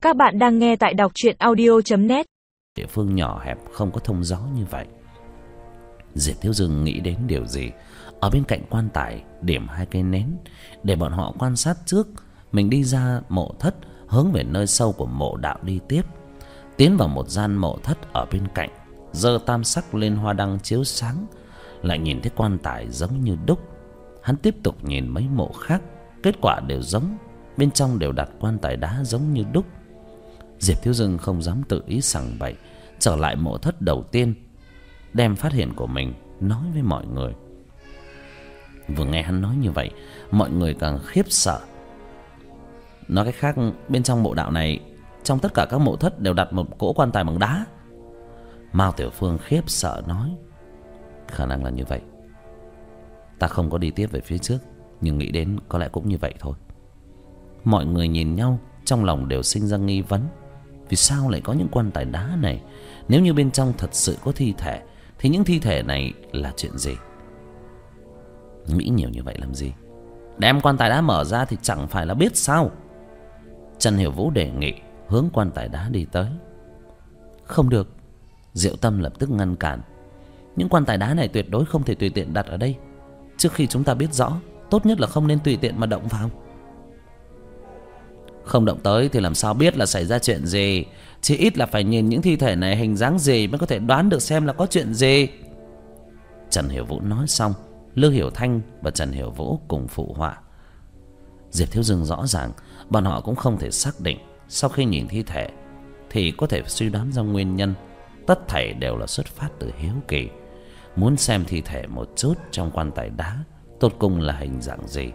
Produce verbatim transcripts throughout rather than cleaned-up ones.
Các bạn đang nghe tại đọc truyện audio chấm net. Địa phương nhỏ hẹp không có thông gió như vậy. Diệp Thiếu Dương nghĩ đến điều gì, ở bên cạnh quan tài điểm hai cây nến để bọn họ quan sát trước. Mình đi ra mộ thất, hướng về nơi sâu của mộ đạo đi tiếp. Tiến vào một gian mộ thất ở bên cạnh, giơ tam sắc lên hoa đăng chiếu sáng, lại nhìn thấy quan tài giống như đúc. Hắn tiếp tục nhìn mấy mộ khác, kết quả đều giống, bên trong đều đặt quan tài đá giống như đúc. Diệp Thiếu Dương không dám tự ý sằng bậy, trở lại mộ thất đầu tiên, đem phát hiện của mình nói với mọi người. Vừa nghe hắn nói như vậy, mọi người càng khiếp sợ. Nói cách khác, bên trong mộ đạo này, trong tất cả các mộ thất đều đặt một cỗ quan tài bằng đá. Mao Tiểu Phương khiếp sợ nói: khả năng là như vậy. Ta không có đi tiếp về phía trước, nhưng nghĩ đến có lẽ cũng như vậy thôi. Mọi người nhìn nhau, trong lòng đều sinh ra nghi vấn. Vì sao lại có những quan tài đá này? Nếu như bên trong thật sự có thi thể, thì những thi thể này là chuyện gì? Nghĩ nhiều như vậy làm gì? Đem quan tài đá mở ra thì chẳng phải là biết sao? Trần Hiểu Vũ đề nghị, hướng quan tài đá đi tới. Không được. Diệu Tâm lập tức ngăn cản. Những quan tài đá này tuyệt đối không thể tùy tiện đặt ở đây. Trước khi chúng ta biết rõ, tốt nhất là không nên tùy tiện mà động vào. Không động tới thì làm sao biết là xảy ra chuyện gì? Chỉ ít là phải nhìn những thi thể này hình dáng gì mới có thể đoán được xem là có chuyện gì. Trần Hiểu Vũ nói xong, Lưu Hiểu Thanh và Trần Hiểu Vũ cùng phụ họa. Diệp Thiếu Dương rõ ràng bọn họ cũng không thể xác định. Sau khi nhìn thi thể thì có thể suy đoán ra nguyên nhân. Tất thảy đều là xuất phát từ hiếu kỳ, muốn xem thi thể một chút trong quan tài đá tột cùng là hình dạng gì.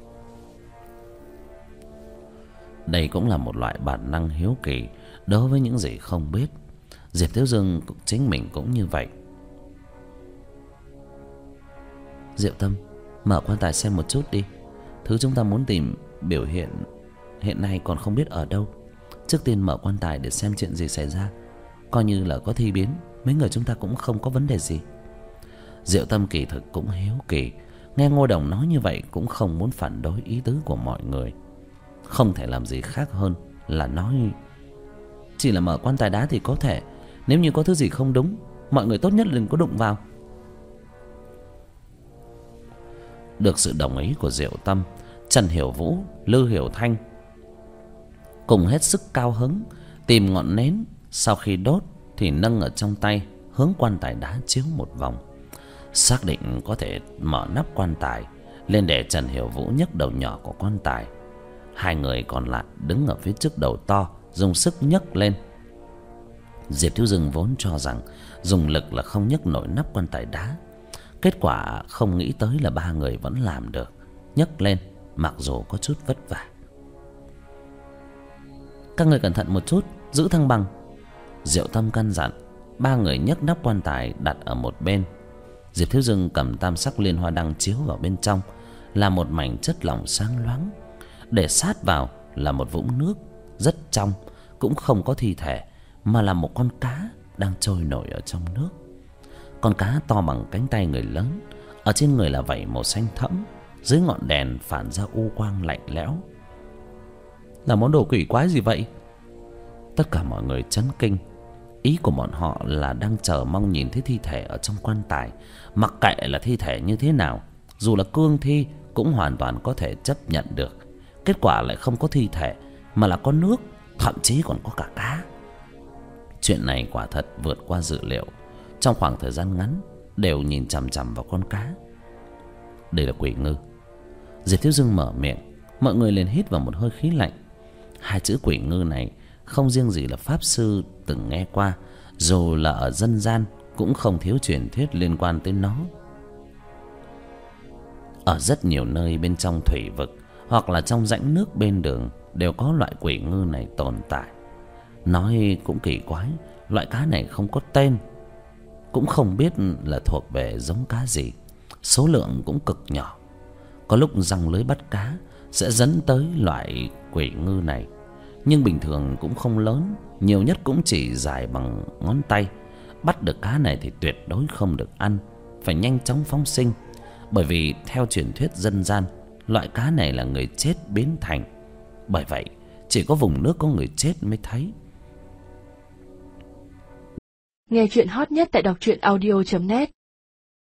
Đây cũng là một loại bản năng hiếu kỳ đối với những gì không biết. Diệp Thiếu Dương chính mình cũng như vậy. Diệu Tâm, mở quan tài xem một chút đi. Thứ chúng ta muốn tìm biểu hiện hiện nay còn không biết ở đâu. Trước tiên mở quan tài để xem chuyện gì xảy ra. Coi như là có thi biến, mấy người chúng ta cũng không có vấn đề gì. Diệu Tâm kỳ thực cũng hiếu kỳ, nghe Ngô Đồng nói như vậy cũng không muốn phản đối ý tứ của mọi người. Không thể làm gì khác hơn là nói chỉ là mở quan tài đá thì có thể, nếu như có thứ gì không đúng, mọi người tốt nhất đừng có đụng vào. Được sự đồng ý của Diệu Tâm, Trần Hiểu Vũ, Lưu Hiểu Thanh cùng hết sức cao hứng tìm ngọn nến. Sau khi đốt thì nâng ở trong tay, hướng quan tài đá chiếu một vòng. Xác định có thể mở nắp quan tài lên để Trần Hiểu Vũ nhấc đầu nhỏ của quan tài. Hai người còn lại đứng ở phía trước đầu to, dùng sức nhấc lên. Diệp Thiếu Dương vốn cho rằng dùng lực là không nhấc nổi nắp quan tài đá. Kết quả không nghĩ tới là ba người vẫn làm được, nhấc lên mặc dù có chút vất vả. Các người cẩn thận một chút, giữ thăng bằng, Diệu Tâm căn dặn. Ba người nhấc nắp quan tài đặt ở một bên. Diệp Thiếu Dương cầm tam sắc liên hoa đăng chiếu vào bên trong, là một mảnh chất lỏng sáng loáng. Để sát vào là một vũng nước rất trong, cũng không có thi thể, mà là một con cá đang trôi nổi ở trong nước. Con cá to bằng cánh tay người lớn, ở trên người là vảy màu xanh thẫm, dưới ngọn đèn phản ra u quang lạnh lẽo. Là món đồ quỷ quái gì vậy? Tất cả mọi người chấn kinh. Ý của bọn họ là đang chờ mong nhìn thấy thi thể ở trong quan tài. Mặc kệ là thi thể như thế nào, dù là cương thi cũng hoàn toàn có thể chấp nhận được. Kết quả lại không có thi thể, mà là có nước, thậm chí còn có cả cá. Chuyện này quả thật vượt qua dự liệu. Trong khoảng thời gian ngắn đều nhìn chằm chằm vào con cá. Đây là quỷ ngư. Diệp Thiếu Dương mở miệng, mọi người liền hít vào một hơi khí lạnh. Hai chữ quỷ ngư này không riêng gì là pháp sư từng nghe qua, dù là ở dân gian cũng không thiếu truyền thuyết liên quan tới nó. Ở rất nhiều nơi bên trong thủy vực hoặc là trong rãnh nước bên đường đều có loại quỷ ngư này tồn tại. Nói cũng kỳ quái, loại cá này không có tên, cũng không biết là thuộc về giống cá gì, số lượng cũng cực nhỏ. Có lúc giăng lưới bắt cá sẽ dẫn tới loại quỷ ngư này, nhưng bình thường cũng không lớn, nhiều nhất cũng chỉ dài bằng ngón tay. Bắt được cá này thì tuyệt đối không được ăn, phải nhanh chóng phóng sinh. Bởi vì theo truyền thuyết dân gian, loại cá này là người chết biến thành. Bởi vậy chỉ có vùng nước có người chết mới thấy. Nghe chuyện hot nhất tại đọc truyện audio chấm net.